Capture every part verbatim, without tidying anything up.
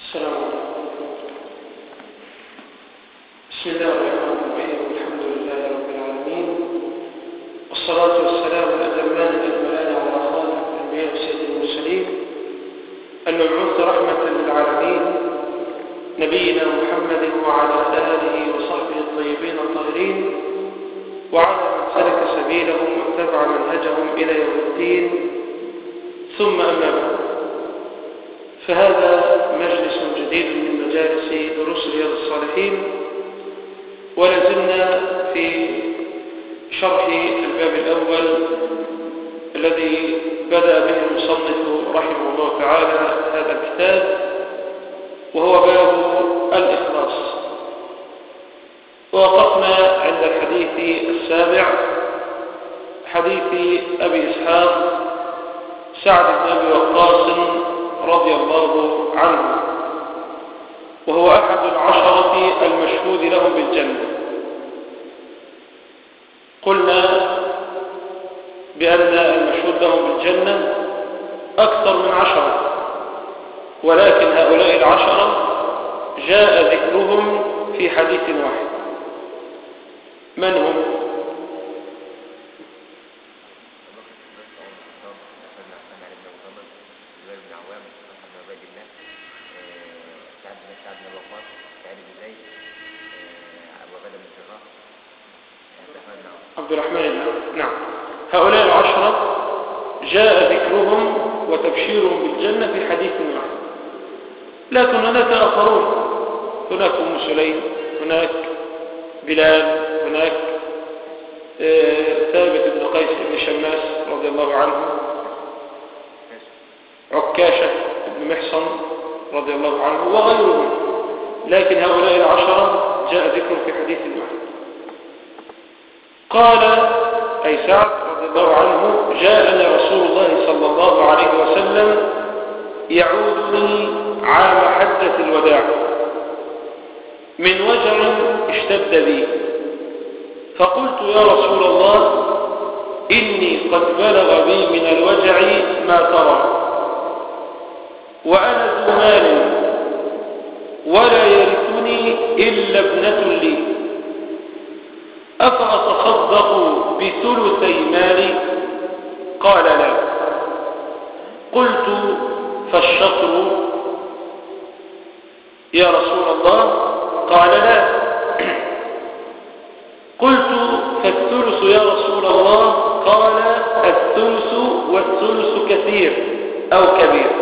السلام عليكم. بسم الله الرحمن الرحيم. الحمد لله رب العالمين، والصلاة والسلام الأتمان الأكملان على خاتم الأنبياء وسيد المرسلين المبعوث رحمة للعالمين نبينا محمد وعلى آله وصحبه الطيبين الطاهرين وعلى من سلك سبيلهم واتبع منهجهم إلى يوم الدين، ثم أما بعد، فهذا مجلس جديد من مجالس دروس رياض الصالحين، ولازلنا في شرح الباب الأول الذي بدأ به المصنف رحمه الله تعالى هذا الكتاب، وهو باب الإخلاص. ووقفنا عند الحديث السابع، حديث أبي إسحاق سعد بن أبي وقاص رضي الله عنه، وهو أحد العشرة المشهود لهم بالجنة. قلنا بأن المشهود لهم بالجنة أكثر من عشرة، ولكن هؤلاء العشرة جاء ذكرهم في حديث واحد. من هم؟ عبد الرحمن. نعم، هؤلاء العشرة جاء ذكرهم وتبشيرهم بالجنة في حديث واحد، لكن هناك آخرون، هناك أم سليم، هناك بلال، هناك ثابت بن قيس بن شماس رضي الله عنه، عكاشة بن محصن رضي الله عنه، وغيرهم. لكن هؤلاء العشرة جاء ذكرهم في حديث واحد. قال أي سعد رضي الله عنه: جاءني رسول الله صلى الله عليه وسلم يعودني عام حجة الوداع من وجع اشتد بي، فقلت: يا رسول الله، إني قد بلغ بي من الوجع ما ترى، وأنا ذو مال ولا يرثني إلا ابنة لي، أفأتصدق بثلثي مالي؟ قال: لا. قلت: فالشطر يا رسول الله؟ قال: لا. قلت: فالثلث يا رسول الله؟ قال: الثلث والثلث كثير أو كبير.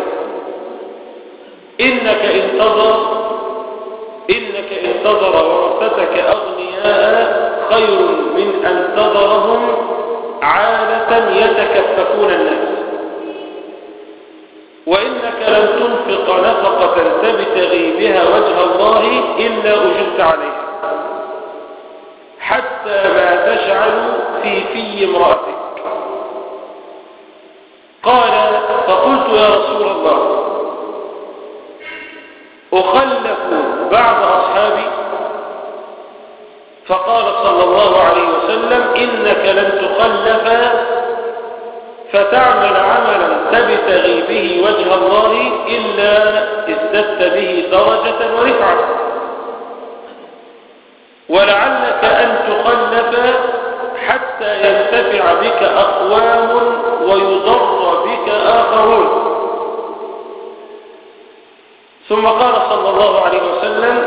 إنك انتظر إنك انتظر ورثتك أغنياء خير من أن تذرهم عالة يتكففون الناس، وإنك لن تنفق نفقة تبتغي بها وجه الله إلا أجرت عليها، حتى ما تجعل في في امرأتك. قال: فقلت: يا رسول الله، أخلف بعض أصحابي؟ فقال صلى الله عليه وسلم: إنك لن تخلف فتعمل عملا تبتغي به وجه الله إلا ازددت به درجة ورفعة، ولعلك أن تخلف حتى ينتفع بك أقوام ويضر بك آخرون. ثم قال صلى الله عليه وسلم: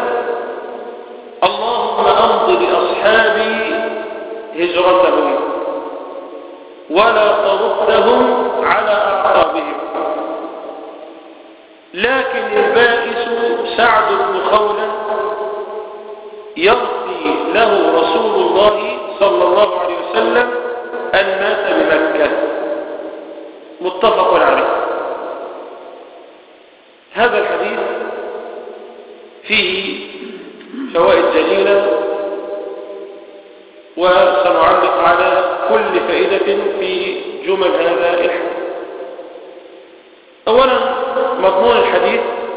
اللهم أمض لأصحابي هجرتهم ولا تردهم على أعقابهم. لكن البائس سعد بن خولة يرثي له رسول الله صلى الله عليه وسلم أن مات بمكة. متفق عليه. هذا الحديث فيه فوائد جليلة، وسنعلق على كل فائدة في جمل هذا الحديث. أولا، مضمون الحديث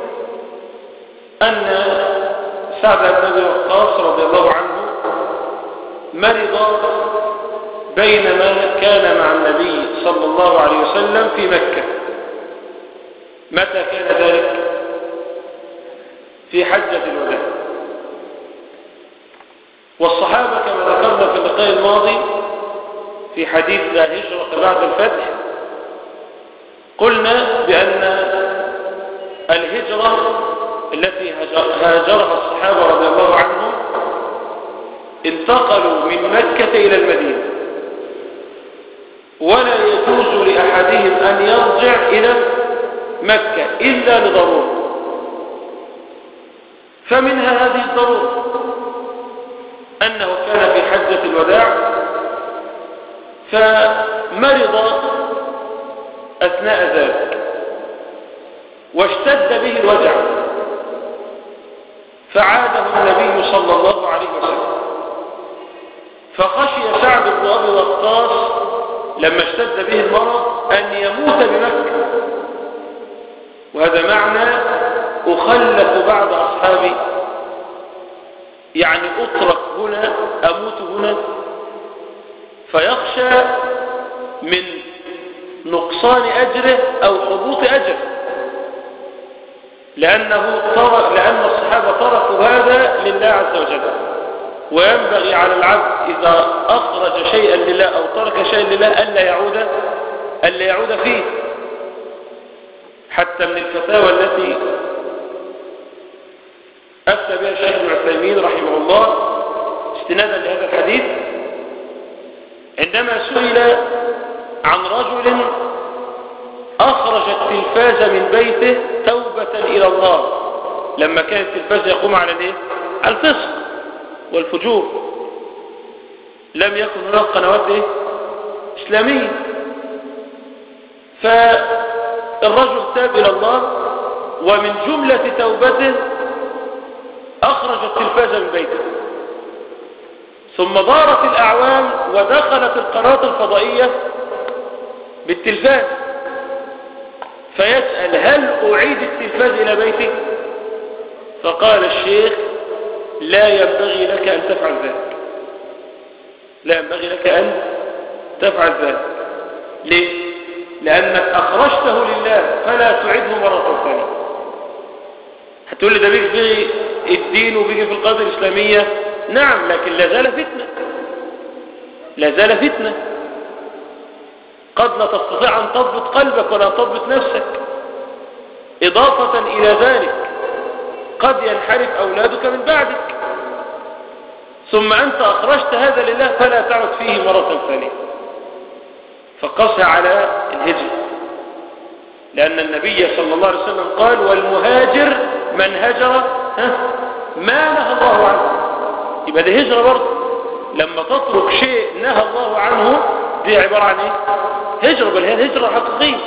أن سعد بن أبي وقاص رضي الله عنه مرض بينما كان مع النبي صلى الله عليه وسلم في مكة. متى كان ذلك؟ في حجة الوداع. والصحابة كما ذكرنا في اللقاء الماضي في حديث لا هجرة بعد الفتح قلنا بأن الهجرة التي هاجرها الصحابة رضي الله عنهم انتقلوا من مكة إلى المدينة، ولا يجوز لأحدهم أن يرجع إلى مكة إلا لضرورة، فمنها هذه الضرورة أنه كان في حجة الوداع فمرض أثناء ذلك واشتد به الوجع، فعاده النبي صلى الله عليه وسلم، فخشي سعد بن أبي وقاص لما اشتد به المرض أن يموت بمكة، وهذا معنى أخلف بعض أصحابي، يعني أترك هنا أموت هنا، فيخشى من نقصان أجره أو حبوط أجره، لأنه ترك لأن الصحابة تركوا هذا لله عز وجل، وينبغي على العبد إذا أخرج شيئا لله أو ترك شيئا لله ألا يعود ألا يعود فيه. حتى من الفتاوى التي أفتى بها الشيخ ابن عثيمين رحمه الله استنادا لهذا الحديث، عندما سئل عن رجل أخرج التلفاز من بيته توبة إلى الله، لما كان التلفاز يقوم على الايه؟ على الفسق والفجور، لم يكن هناك قنوات ايه؟ إسلامية، فالرجل تاب إلى الله ومن جملة توبته أخرج التلفاز من بيته، ثم دارت الأعوام ودخلت القنوات الفضائية بالتلفاز، فيسأل هل أعيد التلفاز إلى بيتي؟ فقال الشيخ لا ينبغي لك أن تفعل ذلك، لا ينبغي لك أن تفعل ذلك. ليه؟ لأنك أخرجته لله فلا تعيده مرة ثانية. هتقول لي ده بيجي في الدين وبيجي في القضايا الإسلامية، نعم، لكن لا زال فتنة، لا زال فتنة، قد لا تستطيع أن تضبط قلبك ولا تضبط نفسك. إضافة إلى ذلك قد ينحرف أولادك من بعدك، ثم أنت أخرجت هذا لله فلا تعد فيه مرة ثانية، فقص على الهجر، لأن النبي صلى الله عليه وسلم قال والمهاجر من هجر ما نهى الله عنه. يبقى ده هجرة برضه، لما تترك شيء نهى الله عنه دي عبارة عن ايه؟ هجرة، بل هي الهجرة حقيقية.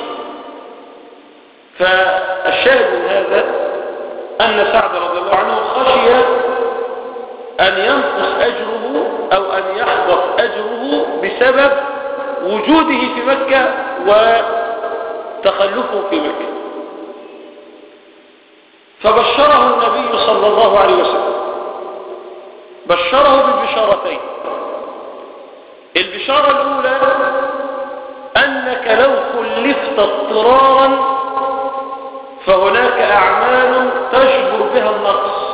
فالشاهد من هذا أن سعد رضي الله عنه خشي أن ينقص أجره أو أن يحبط أجره بسبب وجوده في مكة وتخلفه في مكة، فبشره النبي صلى الله عليه وسلم، بشره ببشارتين. البشارة الأولى أنك لو خلفت اضطرارا فهناك أعمال تجبر بها النقص.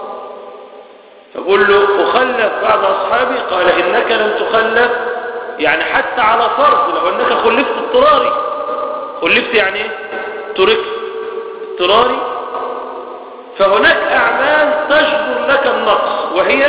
فقل له أخلف بعض أصحابي، قال إنك لن تخلف، يعني حتى على فرض لو أنك خلفت اضطراري، خلفت يعني ايه؟ تركت اضطراري، فهناك أعمال تجبر لك النقص، وهي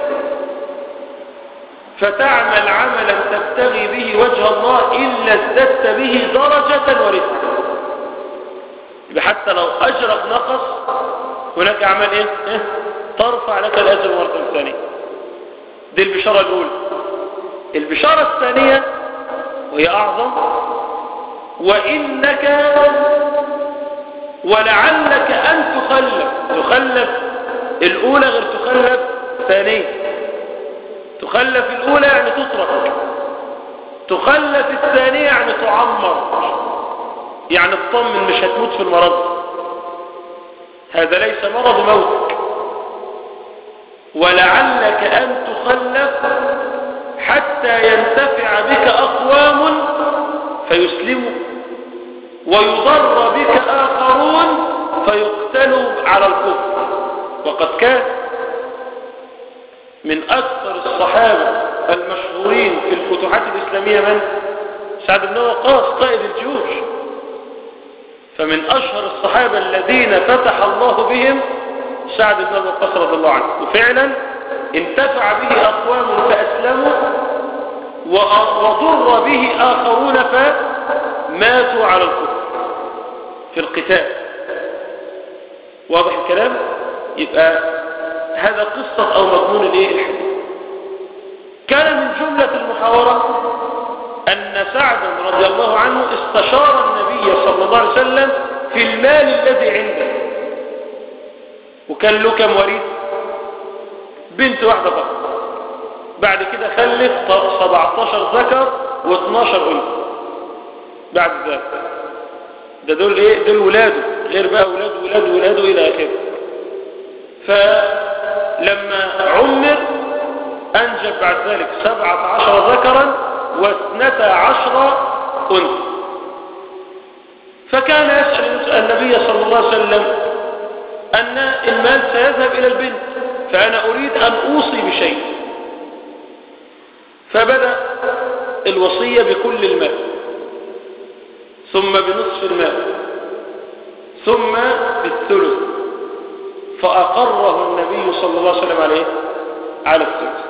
فتعمل عملا تبتغي به وجه الله إلا ازددت به درجة ورفعة. حتى لو أجرك نقص هناك أعمال إيه؟ إيه؟ ترفع لك الأجر مرة ثانية. دي البشارة الأولى. البشارة الثانية وهي أعظم، وإنك ولعلك أن تخلف. تخلف الأولى غير تخلف الثانية. تخلف الأولى يعني تترك، تخلف الثانية يعني تعمر، يعني اطمن مش هتموت في المرض، هذا ليس مرض موتك. ولعلك أن تخلف حتى ينتفع بك أقوام فيسلموا ويضر بك آخرون فيقتلوا على الكفر. وقد كان من أكثر الصحابة المشهورين في الفتوحات الإسلامية من؟ سعد بن وقاص قائد الجيوش. فمن أشهر الصحابة الذين فتح الله بهم سعد بن وقاص رضي الله عنه، وفعلا انتفع به أقوام فأسلموا وضر به آخرون فماتوا على الكفر في القتال. واضح الكلام؟ يبقى هذا قصة أو مضمون الايه الحديث. كان من جملة المحاورة أن سعدا رضي الله عنه استشار النبي صلى الله عليه وسلم في المال الذي عنده، وكان له كم وريث؟ بنت واحدة فقط. بعد كده خلف سبعتاشر ذكر واثناشر أنثى بعد ذلك. ده دول ايه؟ دول ولاده، غير بقى ولاد ولاد ولاده إلى آخره. فلما عمر أنجب بعد ذلك سبعة عشر ذكرا واثنتا عشر أنثى. فكان يسأل النبي صلى الله عليه وسلم أن المال سيذهب إلى البنت، فأنا أريد أن أوصي بشيء. فبدأ الوصية بكل المال، ثم بنصف المال، ثم بالثلث، فأقره النبي صلى الله عليه وسلم عليه على الثلث.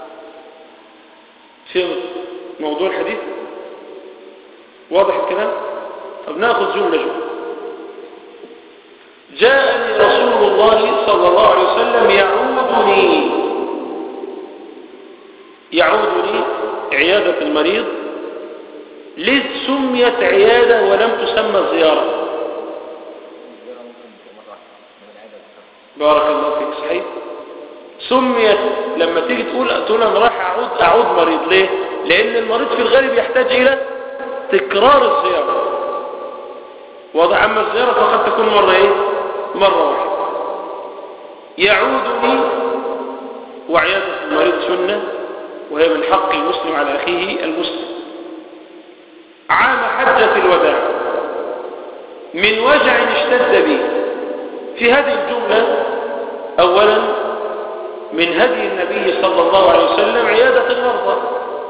في موضوع الحديث واضح الكلام؟ طب ناخذ جملة جملة. جاءني رسول الله صلى الله عليه وسلم يعودني يعودني عيادة المريض، لذ سميت عيادة ولم تسمى زيارة. بارك الله فيك. صحيح، سميت لما تيجي تقول تقول انا رايح اعود اعود مريض. ليه؟ لان المريض في الغالب يحتاج الى تكرار الزيارة. واضح؟ اما الزيارة فقد تكون مرة ايه؟ مرة واحدة. يعودني، وعيادة المريض سنة، وهي من حق المسلم على اخيه المسلم. عام حجة الوداع من وجع اشتد بي. في هذه الجملة اولا من هدي النبي صلى الله عليه وسلم عيادة المرضى،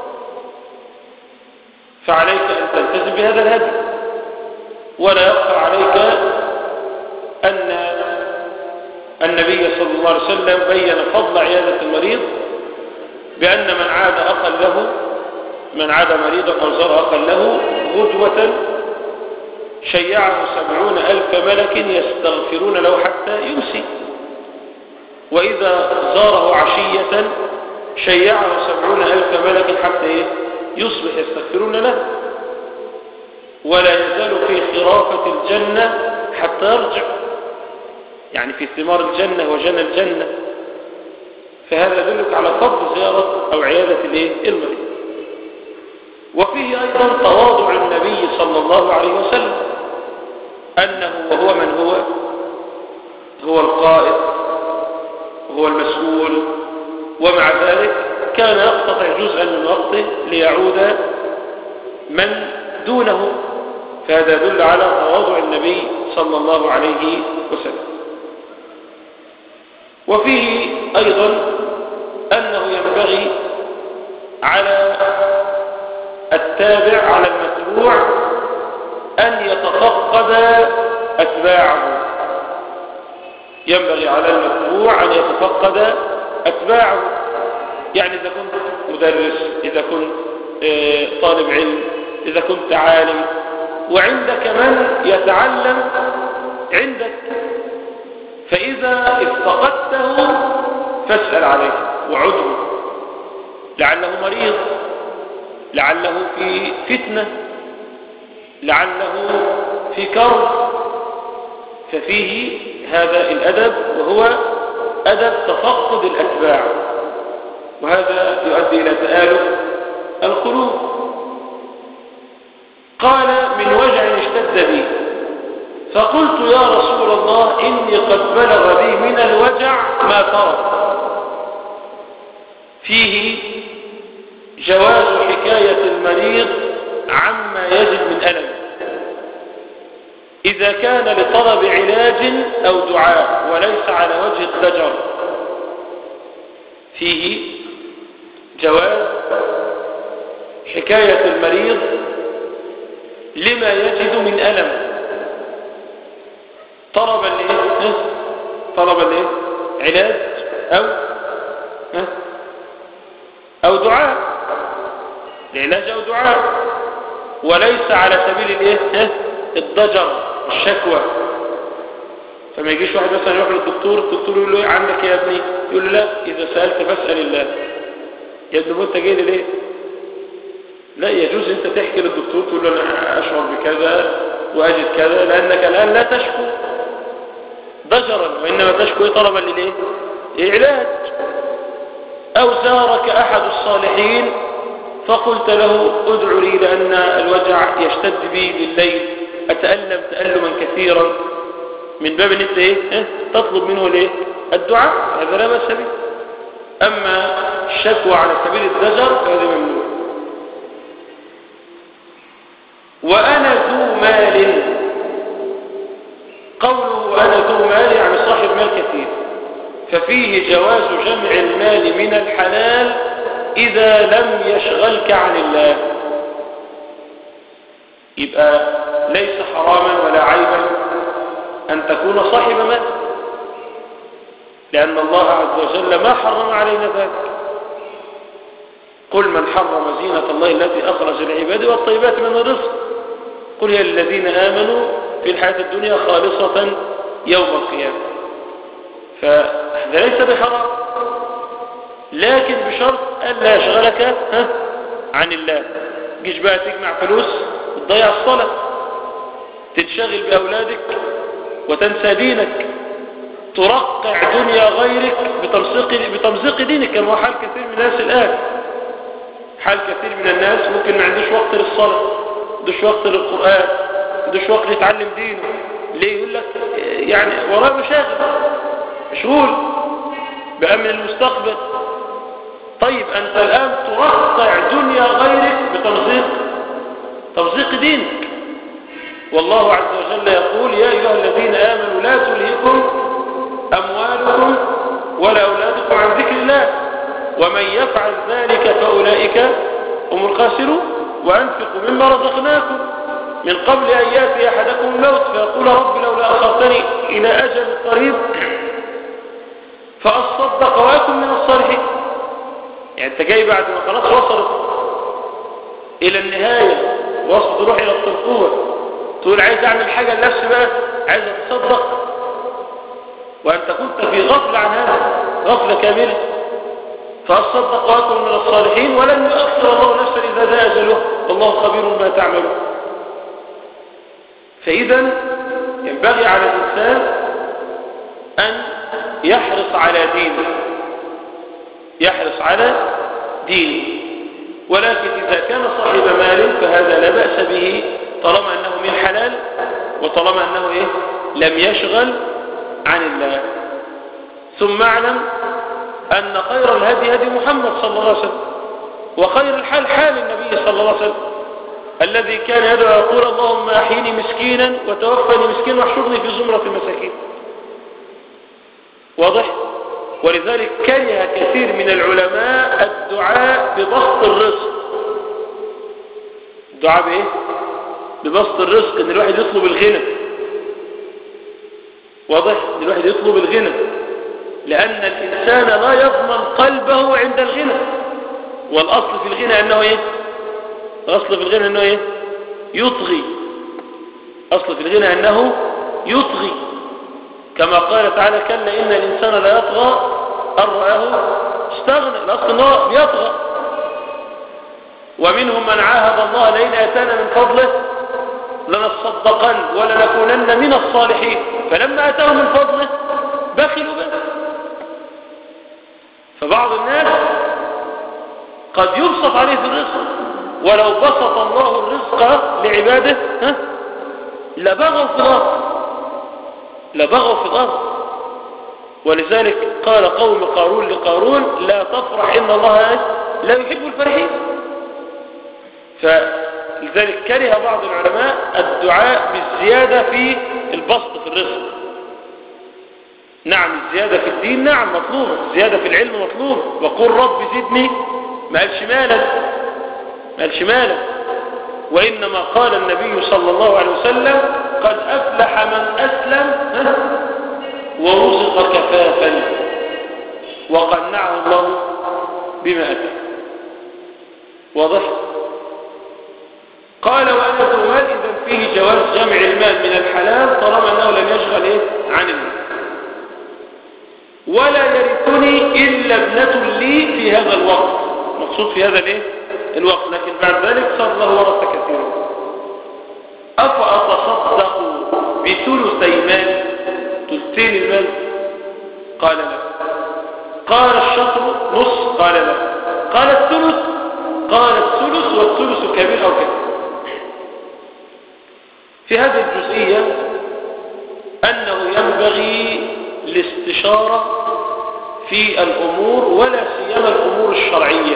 فعليك أن تلتزم بهذا الهدي. ولا يخفى عليك أن النبي صلى الله عليه وسلم بين فضل عيادة المريض بأن من عاد أخا له من عاد مريضا أو زار أخا له غدوة شيعه سبعون ألف ملك يستغفرون له حتى يمسي، وإذا زاره عشية شيعه سبعون ألف ملك حتى إيه؟ يصبح يستغفرون له، ولا يزال في خرافة الجنة حتى يرجع، يعني في ثمار الجنة وجنى الجنة. فهذا يدلك على فضل زيارة أو عيادة المريض. وفيه أيضا تواضع النبي صلى الله عليه وسلم، أنه وهو من هو هو القائد وهو المسؤول، ومع ذلك كان يقتطع جزءا من وقته ليعود من دونه. فهذا يدل على تواضع النبي صلى الله عليه وسلم. وفيه أيضا أنه ينبغي على التابع على المتبوع أن يتفقد أتباعه. ينبغي على المتبوع أن يتفقد أتباعه، يعني إذا كنت مدرس، إذا كنت طالب علم، إذا كنت عالم، وعندك من يتعلم عندك، فإذا افتقدته فاسأل عليه وعده، لعله مريض، لعله في فتنة، لعله في كرب. ففيه هذا الأدب، وهو أدب تفقد الأتباع، وهذا يؤدي إلى تآلف القلوب. قال من وجع اشتد بي، فقلت يا رسول الله إني قد بلغ بي من الوجع ما ترى. فيه جواز حكاية المريض عما يجد من ألم. إذا كان لطلب علاج أو دعاء وليس على وجه الضجر فيه جواز حكاية المريض لما يجد من ألم طلب الايه طلب الايه علاج أو أو دعاء العلاج أو دعاء وليس على سبيل الايه الضجر الشكوى. فما يجيش واحد مثلا يروح للدكتور، الدكتور يقول له ايه عندك يا ابني؟ يقول له لا، اذا سألت فاسأل الله. يا ابني انت جاي ليه؟ لا يجوز انت تحكي للدكتور تقول له انا اشعر بكذا واجد كذا، لانك الان لا تشكو ضجرا وانما تشكو طلبا للايه علاج. او زارك احد الصالحين فقلت له ادعو لي لان الوجع يشتد بي بالليل، اتألم تألما كثيرا، من باب ان انت ايه اه؟ تطلب منه الايه الدعاء، هذا لا بأس به. اما الشكوى على سبيل الضجر فهذا ممنوع. وانا ذو مال، قوله وانا ذو مال يعني صاحب مال كثير، ففيه جواز جمع المال من الحلال اذا لم يشغلك عن الله. يبقى ليس حراما ولا عيبا أن تكون صاحب مال، لأن الله عز وجل ما حرم علينا ذلك. قل من حرم زينة الله التي أخرج لعباده والطيبات من الرزق، قل هي الذين آمنوا في الحياة الدنيا خالصة يوم القيامة. فهذا ليس بحرام، لكن بشرط ألا يشغلك عن الله. جيش بقى تجمع فلوس وتضيع الصلاة، تتشغل بأولادك وتنسى دينك، ترقع دنيا غيرك بتمزيق بتمزيق دينك، كما هو حال كثير من الناس الآن. حال كثير من الناس ممكن ما عندوش وقت للصلاة، ما عندوش وقت للقرآن، ما عندوش وقت يتعلم دينه. ليه؟ يقول لك يعني وراه مشاغل، مشغول بأمن المستقبل. طيب أنت الآن ترقع دنيا غيرك بتمزيق تمزيق دينك. والله عز وجل يقول يا أيها الذين آمنوا لا تلهكم أموالكم ولا أولادكم عن ذكر الله ومن يفعل ذلك فأولئك هم الخاسرون وأنفقوا مما رزقناكم من قبل أن يأتي أحدكم الموت فيقول رب لولا أخرتني إلى أجل قريب فأصدق وأكن من الصالحين. يعني أنت جاي بعد ما خلاص وصلت إلى النهاية، وصلت تروح إلى الترقوة، تقول عايز أعمل حاجة لنفسي بقى، عايز أتصدق، وأنت كنت في غفلة عن هذا، غفلة كاملة. فأصدق وأكن من الصالحين ولن يؤخر الله نفسا إذا جاء أجله والله خبير بما تعملون. فإذا ينبغي على الإنسان أن يحرص على دينه، يحرص على دينه. ولكن إذا كان صاحب مال فهذا لا بأس به طالما أنه من حلال، وطالما أنه إيه؟ لم يشغل عن الله. ثم اعلم أن خير الهدي هدي محمد صلى الله عليه وسلم، وخير الحال حال النبي صلى الله عليه وسلم الذي كان يدعو يقول اللهم أحيني مسكينا وتوفني مسكينا واحشرني في زمرة المساكين. واضح؟ ولذلك كره كثير من العلماء الدعاء ببسط الرزق. الدعاء بإيه؟ ببسط الرزق، ان الواحد يطلب الغنى. واضح؟ ان الواحد يطلب الغنى، لأن الإنسان لا يضمن قلبه عند الغنى. والأصل في الغنى أنه إيه؟ الأصل في الغنى أنه إيه؟ يطغي. أصل في الغنى أنه يطغي، كما قال تعالى كلا إن الإنسان لا يطغى أن رآه استغنى. الأصل أنه يطغى. ومنهم من عاهد الله لئن آتانا من فضله لنصدقن ولنكونن من الصالحين، فلما آتاهم من فضله بخلوا به. فبعض الناس قد يبسط عليه في الرزق، ولو بسط الله الرزق لعباده ها لبغوا في الأرض لبغوا في الأرض. ولذلك قال قوم قارون لقارون لا تفرح إن الله لا يحب الفرحين. لذلك كره بعض العلماء الدعاء بالزيادة في البسط في الرزق. نعم الزيادة في الدين نعم مطلوبة، الزيادة في العلم مطلوبة، وقل رب زدني ما قالش مالا، ما قالش مالا، وإنما قال النبي صلى الله عليه وسلم قد أفلح من أسلم ورزق كفافا وقنعه الله بما أتى. واضح؟ قال وأنا المال إذا فيه جواز جمع المال من الحلال طالما أنه لم يشغل إيه؟ عن المال. ولا يرثني إلا ابنة لي في هذا الوقت، مقصود في هذا الإيه؟ الوقت، لكن بعد ذلك صار له ورثة كثيرة. أفأتصدق بثلثي مال، ثلثين المال؟ قال لا. قال الشطر نص؟ قال لا. قال الثلث؟ قال الثلث والثلث كبير أو كبير. في هذه الجزئية أنه ينبغي الاستشارة في الأمور ولا سيما الأمور الشرعية،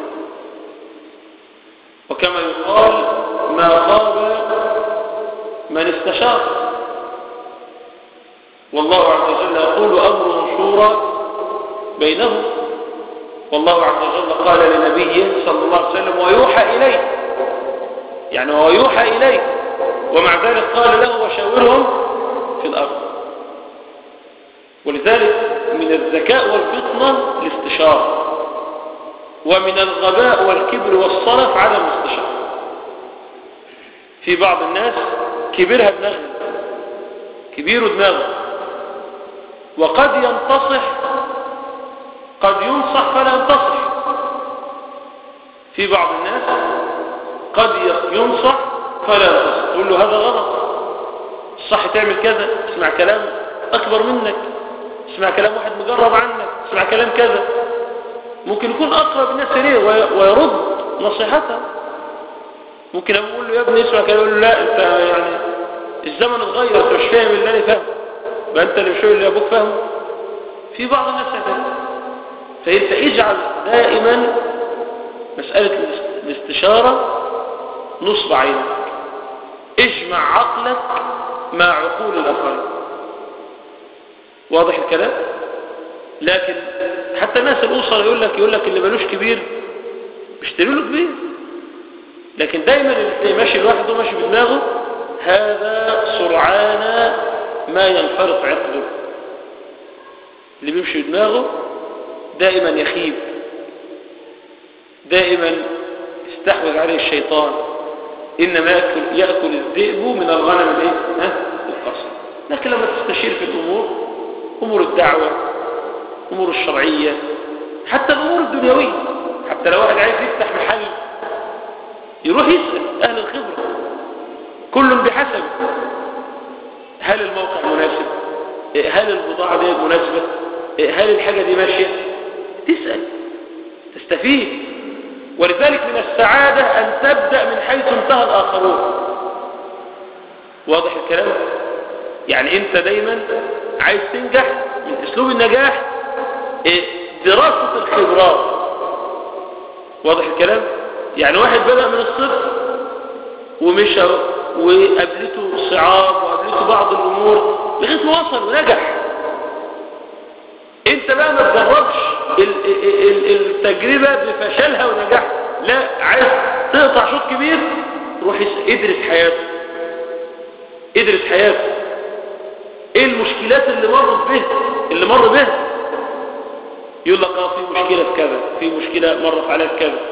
وكما يقال ما خاب من استشار، والله عز وجل يقول أمر شورى بينهم، والله عز وجل قال لنبيه صلى الله عليه وسلم ويوحى إليه، يعني هو يوحى إليه، ومع ذلك قال له وشاورهم في الأرض. ولذلك من الذكاء والفطنة الاستشارة، ومن الغباء والكبر والصلف عدم الاستشارة. في بعض الناس كبيرها دماغه، كبير دماغه، وقد ينتصح، قد ينصح فلا ينتصح. في بعض الناس قد ينصح فلا ينتصح، تقول له هذا غلط، الصح تعمل كذا، اسمع كلام أكبر منك، اسمع كلام واحد مجرب عنك، اسمع كلام كذا، ممكن يكون أقرب الناس إليه ويرد نصيحته. ممكن أقول له يا ابني اسمع كلام، يقول له لا أنت يعني الزمن اتغير، أنت مش فاهم اللي أنا فاهم، بقى أنت اللي مش فاهم اللي أبوك فاهمه. في بعض الناس هكذا. فأنت اجعل دائما مسألة الاستشارة نصب عينك، اجمع عقلك مع عقول الآخرين. واضح الكلام؟ لكن حتى الناس الأسرة يقول لك يقول لك اللي مالوش كبير بيشتري له كبير، لكن دايما اللي ماشي لوحده ماشي بدماغه هذا سرعان ما ينفرط عقله. اللي بيمشي بدماغه دائما يخيب، دائما يستحوذ عليه الشيطان. إنما يأكل, يأكل الذئب من الغنم الايه؟ ها؟ القصر. لكن لما تستشير في الأمور، أمور الدعوة، أمور الشرعية، حتى الأمور الدنيوية، حتى لو واحد عايز يفتح محل يروح يسأل أهل الخبرة، كل بحسب، هل الموقع مناسب؟ هل البضاعة دي مناسبة؟ هل الحاجة دي ماشية؟ تسأل، تستفيد. ولذلك من السعادة أن تبدأ من حيث انتهى الآخرون. واضح الكلام؟ يعني أنت دايما عايز تنجح، من أسلوب النجاح دراسة الخبرات. واضح الكلام؟ يعني واحد بدأ من الصفر ومشى وقابلته صعاب وقابلته بعض الأمور لغاية ما وصل ونجح. انت بقى ما تجربش التجربة بفشلها ونجاح، لا، عايز تقطع شوط كبير، روح ادرس حياته، ادرس حياته، ايه المشكلات اللي مرت به اللي مر بها. يقول لك اه في مشكلة في كذا، في مشكلة مرت عليها في كذا،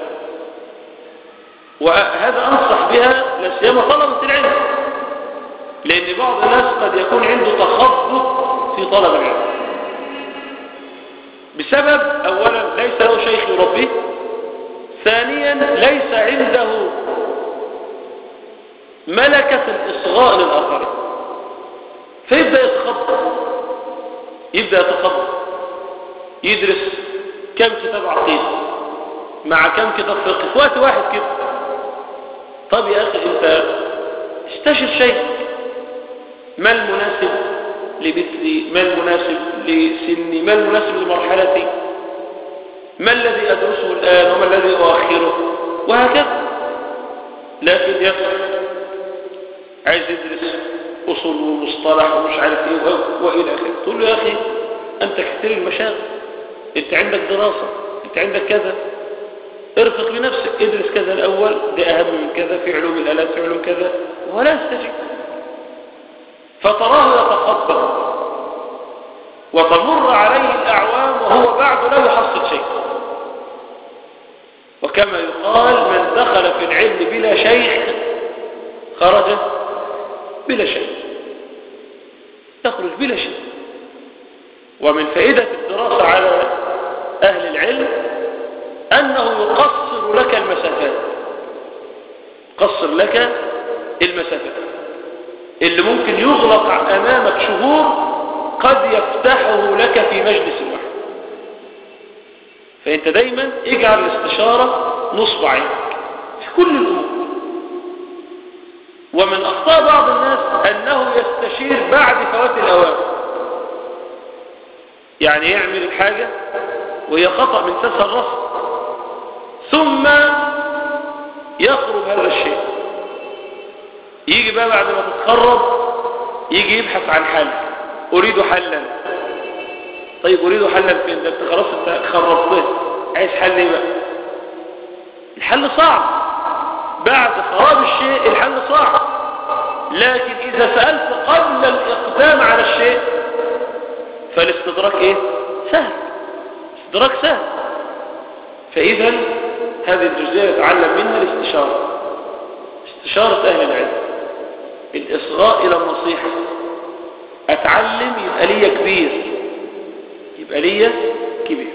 وهذا انصح بها لا سيما طلبة العلم، لان بعض الناس قد يكون عنده تخبط في طلب العلم بسبب اولا ليس له شيخ يربيه، ثانيا ليس عنده ملكة الاصغاء للاخرين، فيبدأ يتخبط، يبدأ يتخبط، يدرس كم كتاب عقيدة مع كم كتاب فقه في وقت واحد كده. طب يا اخي انت استشر شيء، ما المناسب لمثلي، ما المناسب لسني، ما المناسب لمرحلتي، ما الذي أدرسه الآن وما الذي أؤخره، وهكذا. لكن يدخل عايز يدرس أصول ومصطلح ومش عارف إيه وإلى آخره، تقول له يا أخي أنت كثير المشاغل، أنت عندك دراسة، أنت عندك كذا، ارفق بنفسك، ادرس كذا الأول، ده أهم من كذا، في علوم الآلات، في علوم كذا، ولا يستجيب. فتراه يتخبط وتمر عليه الأعوام وهو بعد لا يحصل شيء. وكما يقال من دخل في العلم بلا شيخ خرج بلا شيء، يخرج بلا شيء. ومن فائدة الدراسة على أهل العلم أنه يقصر لك المسافات، يقصر لك المسافات اللي ممكن يغلق أمامك شهور قد يفتحه لك في مجلس واحد. فأنت دايما اجعل الاستشارة نصب عينك في كل الأمور. ومن أخطاء بعض الناس أنه يستشير بعد فوات الأوان، يعني يعمل الحاجة وهي خطأ من ساسها الرصد ثم يخرب هذا الشيء. يجي بقى بعد ما تتخرب يجي يبحث عن حل، أريد حلا. طيب أريد حلا فين؟ ده انت خلاص انت خربته، عايز حل ايه بقى؟ الحل صعب بعد خراب الشيء، الحل صعب. لكن إذا سألت قبل الإقدام على الشيء فالاستدراك ايه؟ سهل، استدراك سهل. فإذا هذه الجزئية يتعلم منها الاستشارة، استشارة أهل العلم، الإصغاء إلى النصيحة. أتعلم يبقى لي كبير، يبقى لي كبير.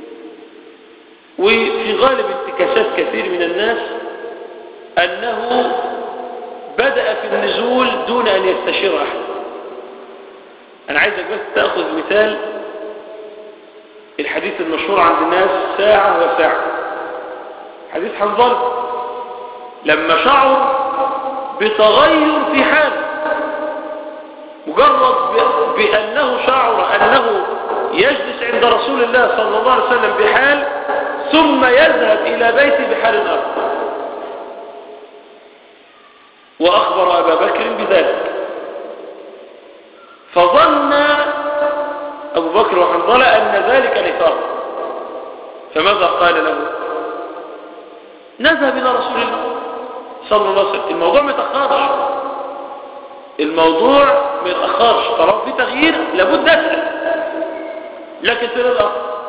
وفي غالب انتكاسات كثير من الناس أنه بدأ في النزول دون أن يستشير أحد. أنا عايزك بس تأخذ مثال الحديث المشهور عند الناس ساعة وساعة، حديث حنظلة لما شعر بتغير في حاله، مجرد بأنه شعر أنه يجلس عند رسول الله صلى الله عليه وسلم بحال ثم يذهب إلى بيته بحال آخر، وأخبر أبا بكر بذلك. فظن أبو بكر وحنظلة أن ذلك نفاق، فماذا قال له؟ نذهب إلى رسول الله صلى الله عليه وسلم. الموضوع ما يتأخرش، الموضوع ما يتأخرش، طالما في تغيير لابد أسأل. لكن في الأخر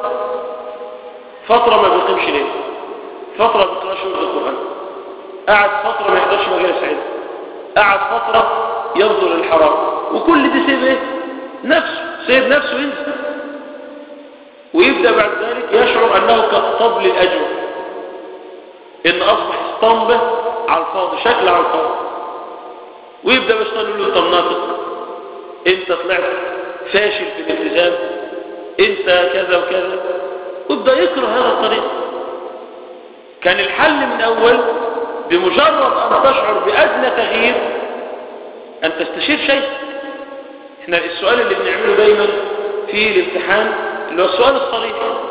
فترة ما بيقيمش ليه، فترة ما بيقراش القرآن، قعد فترة ما يحضرش مجالس علم، قعد فترة ينظر للحرام، وكل دي سيب ايه؟ نفسه، سيب نفسه ينزل، ويبدأ بعد ذلك يشعر أنه كالطبل الأجوع، إن أصبح اسطمبة على الفاضي، شكل على الفاضي. ويبدأ يقول له طب ناطق، انت طلعت فاشل في الالتزام، انت كذا وكذا، ويبدأ يكره هذا الطريق. كان الحل من أول بمجرد أن تشعر بأدنى تغيير أن تستشير شيء. احنا السؤال اللي بنعمله دايما في الامتحان اللي هو السؤال الصريح،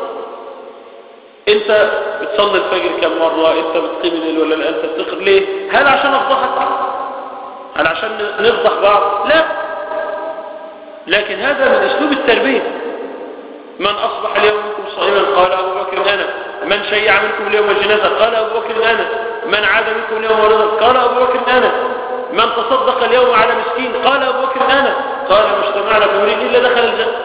انت بتصلي الفجر كم مرة، انت بتقيم الليل ولا لا، انت بتقر ليه؟ هل عشان افضحك؟ هل عشان نفضح بعض؟ لا، لكن هذا من اسلوب التربية. من اصبح اليوم منكم صائما قال ابو بكر انا، من شيع منكم اليوم الجنازة قال ابو بكر انا، من عاد منكم اليوم مريضا قال ابو بكر انا، من تصدق اليوم على مسكين قال ابو بكر انا، قال ما اجتمعنا في امرئ الا دخل الجنة.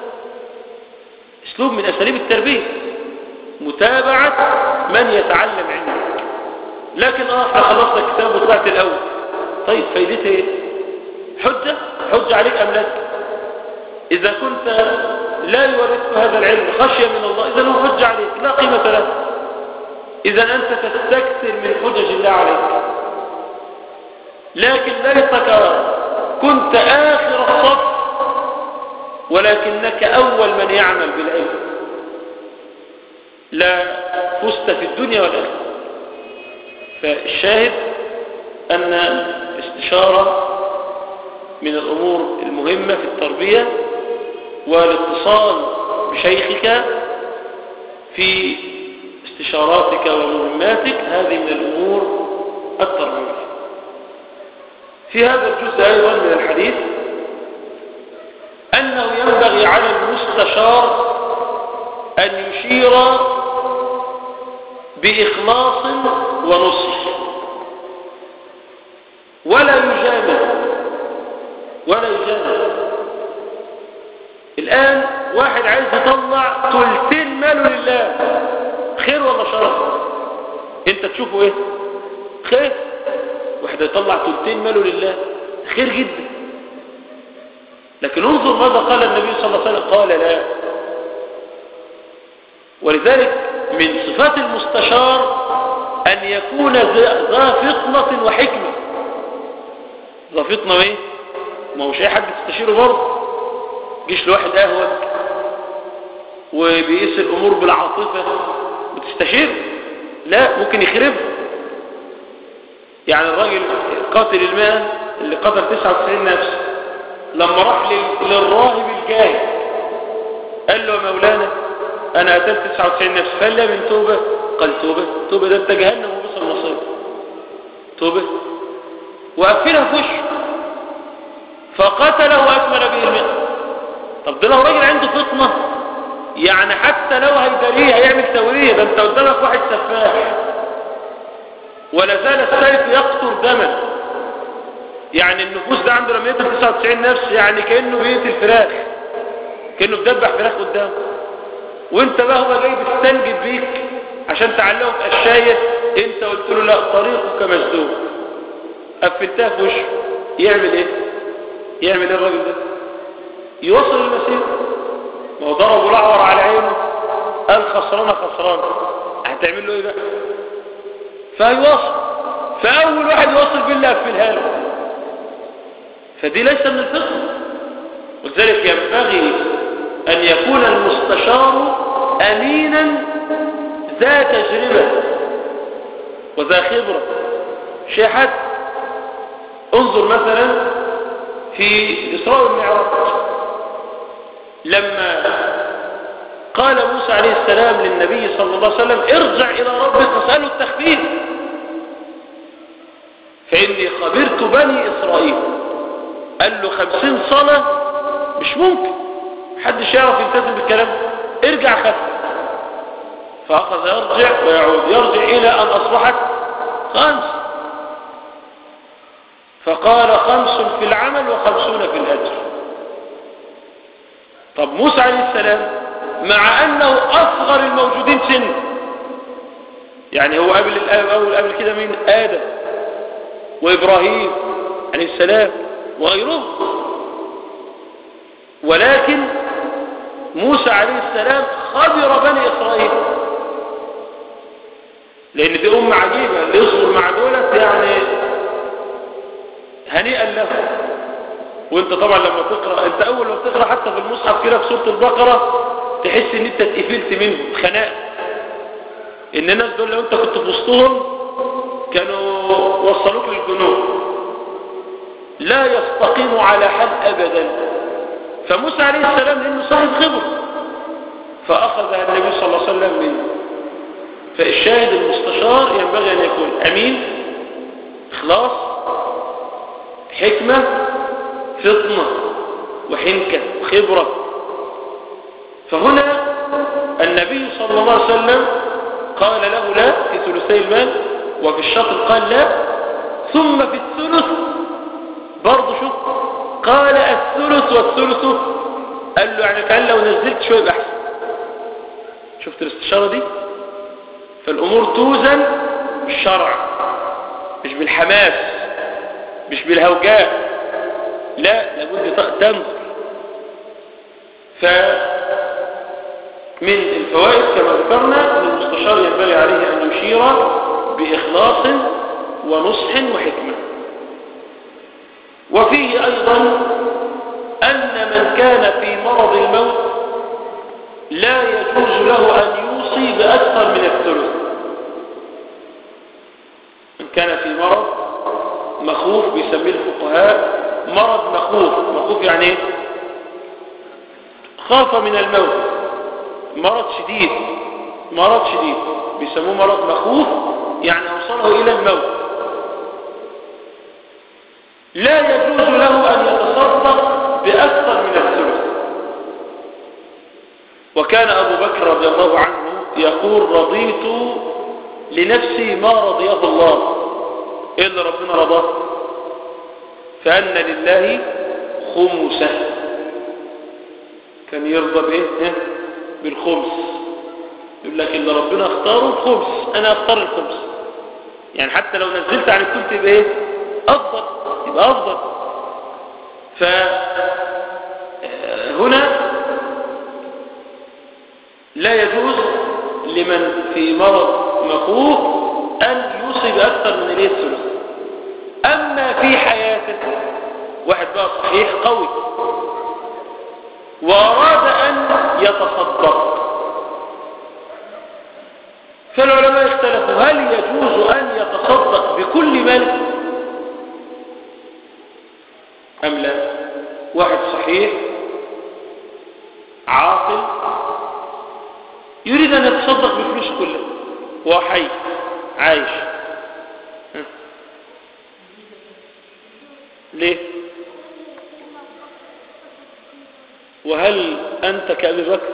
اسلوب من اساليب التربية، متابعة من يتعلم عندك. لكن اه احنا خلصنا الكتاب وطلعت الاول، طيب فايدته ايه؟ حجة حجة عليك ام لك؟ اذا كنت لا يورثك هذا العلم خشية من الله، اذا هو حجة عليك لا قيمة له. اذا انت تستكثر من حجج الله عليك. لكن ليتك كنت اخر الصف ولكنك اول من يعمل بالعلم، لا فزت في الدنيا والآخرة. فالشاهد أن الاستشارة من الأمور المهمة في التربية، والاتصال بشيخك في استشاراتك ومهماتك هذه من الأمور التربوية. في هذا الجزء أيضا من الحديث أنه ينبغي على المستشار أن يشير بإخلاص ونصح ولا يجامل ولا يجامل. الآن واحد عايز يطلع ثلثين ماله لله، خير ولا شر؟ انت تشوفه ايه؟ خير. واحد يطلع ثلثين ماله لله خير جدا. لكن انظر ماذا قال النبي صلى الله عليه وسلم، قال لا. ولذلك من صفات المستشار أن يكون ذا فطنة وحكمة. ذا فطنة ايه؟ ما هوش اي حد تستشيره برضه. جيش لواحد قهوة وبيقيس الأمور بالعاطفة وتستشيره، لا، ممكن يخرب. يعني الراجل قاتل المال اللي قتل تسعة وتسعين نفس لما راح للراهب الجاهل قال له يا مولانا أنا قتلت تسعة وتسعين نفس، قال له من توبة؟ قال توبة؟ توبة ده انت جهنم وبص المصير. توبة؟ وقفلها في وشه فقتله وأكمل به المئة. طب ده لو راجل عنده فطنة يعني حتى لو هيداريه هيعمل توريه، ده انت قدامك واحد سفاح ولا زال السيف يقطر دما. يعني النفوس ده عنده لما يقتل تسعة وتسعين نفس يعني كأنه بيقتل فراخ، كأنه بيدبح فراخ قدامه، وانت بقى هو جاي بتستنجد بيك عشان تعلقه في قشاية، انت قلت له لا طريقك مسدود، قفلتها في وشه. يعمل ايه؟ يعمل ايه الراجل ده؟ يوصل المسير. ما هو ضربه الأعور على عينه قال خسرانة خسرانة، هتعمل له ايه بقى؟ فهيوصل. فأول واحد يوصل بالله قفلها له. فدي ليس من الفطن. ولذلك ينبغي أن يكون المستشار أمينا ذا تجربة وذا خبرة. شيء حد انظر مثلا في إسراء والمعراج لما قال موسى عليه السلام للنبي صلى الله عليه وسلم ارجع إلى ربك واسأله التخفيف فإني خبرت بني إسرائيل. قال له خمسين صلاة مش ممكن محدش يعرف يلتزم بالكلام، ارجع خف. فأخذ يرجع ويعود، يرجع إلى أن أصبحت خمس. فقال خمس في العمل وخمسون في الأجر. طب موسى عليه السلام مع أنه أصغر الموجودين سن، يعني هو قبل الأول قبل كده مين؟ آدم وإبراهيم عليه السلام وغيره، ولكن موسى عليه السلام خبر بني إسرائيل، لأن دي أمة عجيبة اللي يصبر مع دولت يعني هنيئا له. وانت طبعا لما تقرأ، انت اول ما تقرأ حتى في المصحف كده في سورة البقرة تحس ان انت اتقفلت منهم خناق، ان الناس دول لو انت كنت في وسطهم كانوا وصلوك للجنون، لا يستقيموا على حال ابدا. فموسى عليه السلام لانه صاحب خبر فاخذ النبي صلى الله عليه وسلم منه. فالشاهد المستشار ينبغي ان يكون امين، اخلاص، حكمة، فطنة وحنكة وخبرة. فهنا النبي صلى الله عليه وسلم قال له لا في ثلثي المال، وفي الشطر قال لا، ثم في الثلث برضه شوف قال الثلث والثلث، قال له يعني كان لو نزلت شوية بأحسن. شفت الاستشارة دي؟ فالأمور توزن بالشرع مش بالحماس مش بالهوجاء، لا، لابد تنظر. فمن الفوائد كما ذكرنا أن المستشار ينبغي عليه أن يشير بإخلاص ونصح وحكمة. وفيه أيضا أن من كان في مرض الموت لا يجوز له أن يوصي بأكثر من الثلث. من كان في مرض مخوف بيسميه الفقهاء مرض مخوف. مخوف يعني ايه؟ خاف من الموت، مرض شديد، مرض شديد بيسموه مرض مخوف، يعني اوصله الى الموت. لا يجوز له أن يتصدق بأكثر من الثلث. وكان أبو بكر رضي الله عنه يقول رضيت لنفسي ما رضيه الله. إيه اللي ربنا رضاه؟ فأن لله خمسه. كان يرضى بإيه؟ بالخمس. يقول لك اللي ربنا اختاره الخمس، أنا اختار الخمس. يعني حتى لو نزلت عن الثلث يبقى إيه؟ أفضل، يبقى أفضل. فهنا لا يجوز لمن في مرض مكروه أن يوصي بأكثر من اليه الثلث. أما في حياته واحد بقى صحيح قوي وأراد أن يتصدق، فالعلماء اختلفوا هل يجوز أن يتصدق بكل مال أم لا. واحد صحيح عاقل يريد أن يتصدق بفلوس كلها وهو حي عايش، ليه؟ وهل أنت كأبي بكر؟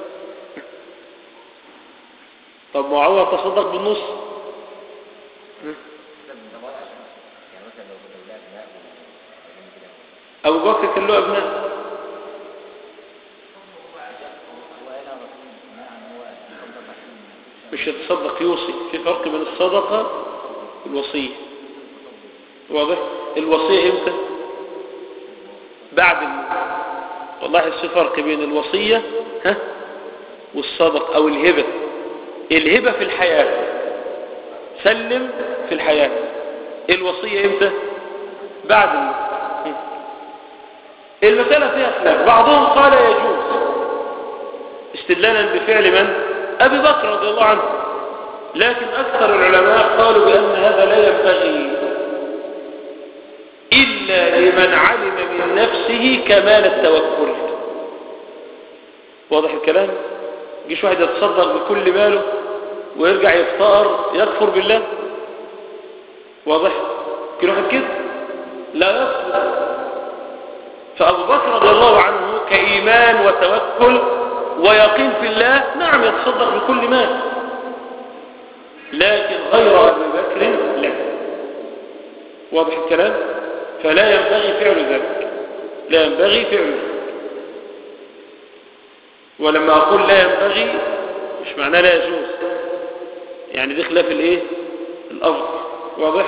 طب معاوية تصدق بالنص؟ أبو بكر كان له أبناء. مش يتصدق يوصي، في فرق بين الصدقة والوصية. واضح؟ الوصية امتى؟ بعد ال... والله في فرق بين الوصية ها والصدق أو الهبة. الهبة في الحياة، سلم في الحياة. الوصية امتى؟ بعد ال... المسألة فيها خلاف. بعضهم قال يجوز استدلالا بفعل من؟ أبي بكر رضي الله عنه. لكن أكثر العلماء قالوا بأن هذا لا ينبغي إلا لمن علم من نفسه كمال التوكل. واضح الكلام؟ يجيش واحد يتصدق بكل ماله ويرجع يفتقر يكفر بالله. واضح؟ كل واحد كده لا يكفر. فأبو بكر رضي الله عنه كإيمان وتوكل ويقين في الله نعم يتصدق بكل مال، لكن غير أبي بكر لا. واضح الكلام؟ فلا ينبغي فعل ذلك، لا ينبغي فعل ذلك. ولما أقول لا ينبغي مش معناه لا يجوز، يعني دي خلاف الايه الأفضل. واضح؟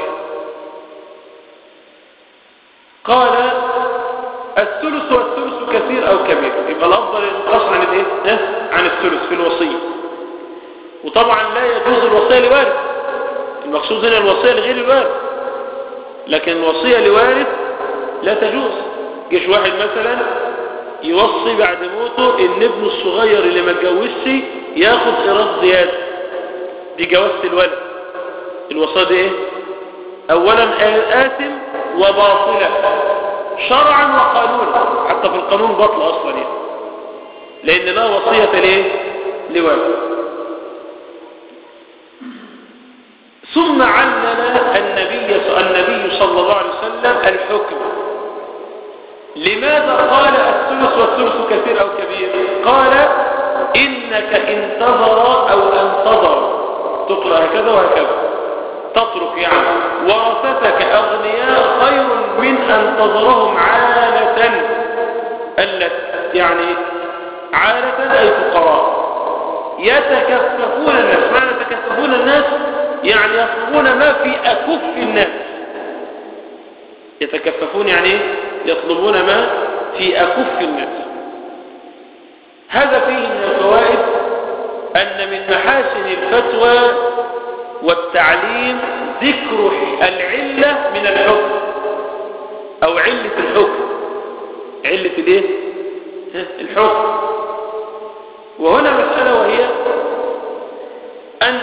قال الثلث والثلث كثير أو كبير، يبقى الأفضل ينقص عن الايه عن الثلث في الوصية. وطبعا لا يجوز الوصية لوارث، المقصود هنا الوصية لغير الوارث، لكن الوصية لوارث لا تجوز. جيش واحد مثلا يوصي بعد موته ان ابنه الصغير اللي ما اتجوزش ياخد قيراط زيادة، دي جوازة الولد. الوصية دي ايه؟ اولا آثم وباطلة شرعا وقانونا، حتى في القانون باطل اصلا يعني، لان لا وصية ليه لوارث. ثم علل النبي النبي صلى الله عليه وسلم الحكم. لماذا قال الثلث والثلث كثير أو كبير؟ قال إنك انتظر أو انتظر، تقرأ هكذا وهكذا، تترك يعني ورثتك أغنياء خير من أن تظرهم عالة، ألت يعني عالة أي فقراء يتكففون الناس. معنى يتكففون الناس يعني يطلبون ما في أكف الناس. يتكففون يعني يطلبون ما في أكف الناس. هذا فيه من الفوائد أن من محاسن الفتوى والتعليم ذكر العلة من الحكم أو علة الحكم. علة الايه؟ الحكم. وهنا مسألة وهي أن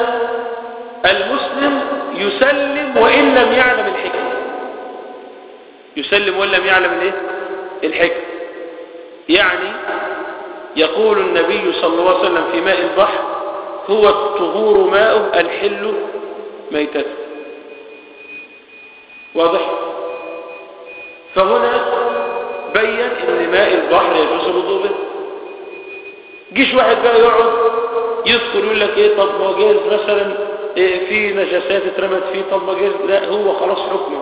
المسلم يسلم وإن لم يعلم الحكمة. يسلم وإن لم يعلم الايه الحكمة. يعني يقول النبي صلى الله عليه وسلم في ماء البحر هو الطهور ماءه الحل ميتته. واضح؟ فهنا بين ان ماء البحر يجوز الوضوء به. جيش واحد بقى يقعد يذكر يقول لك ايه، طب ما جاز مثلا إيه في نجاسات اترمت فيه، طب ما جاز، لا هو خلاص حكمه.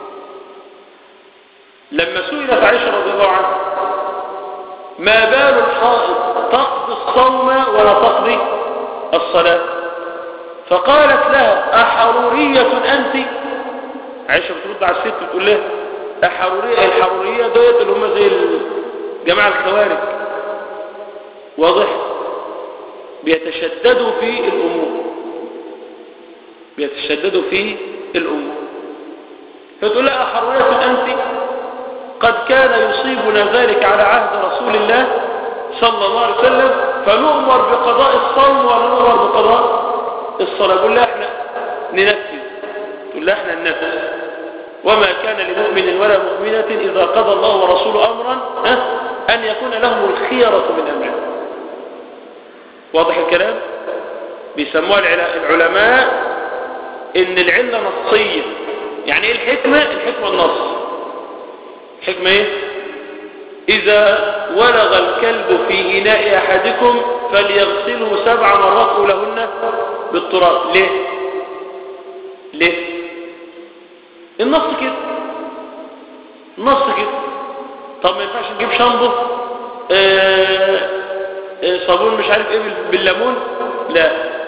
لما سئلت عائشة رضي الله عنها ما بال الحائض تقضي الصوم ولا تقضي الصلاة، فقالت لها أحرورية أنت؟ عائشة بترد على الست بتقول لها أحرورية. الحرورية ديت اللي هم زي جماعة الخوارج، واضح، بيتشددوا في الأمور بيتشددوا في الأمور فتقول لها أحرورية أنت؟ قد كان يصيبنا ذلك على عهد رسول الله صلى الله عليه وسلم، فنؤمر بقضاء الصوم ونؤمر بقضاء الصلاة. يقول لها احنا ننفذ، تقول لها احنا ننفذ. وما كان لمؤمن ولا مؤمنة إذا قضى الله ورسوله أمرا أن يكون لهم الخيرة من أمره. واضح الكلام؟ بيسموها العلماء إن العلة نصية. يعني إيه الحكمة؟ الحكمة النص. الحكمة إيه؟ إذا ولغ الكلب في إناء أحدكم فليغسله سبع مرات أولهن بالتراب. ليه؟ ليه؟ النص كده، النص كده. طب ما ينفعش نجيب شامبو آه آه صابون مش عارف ايه بالليمون؟ لا،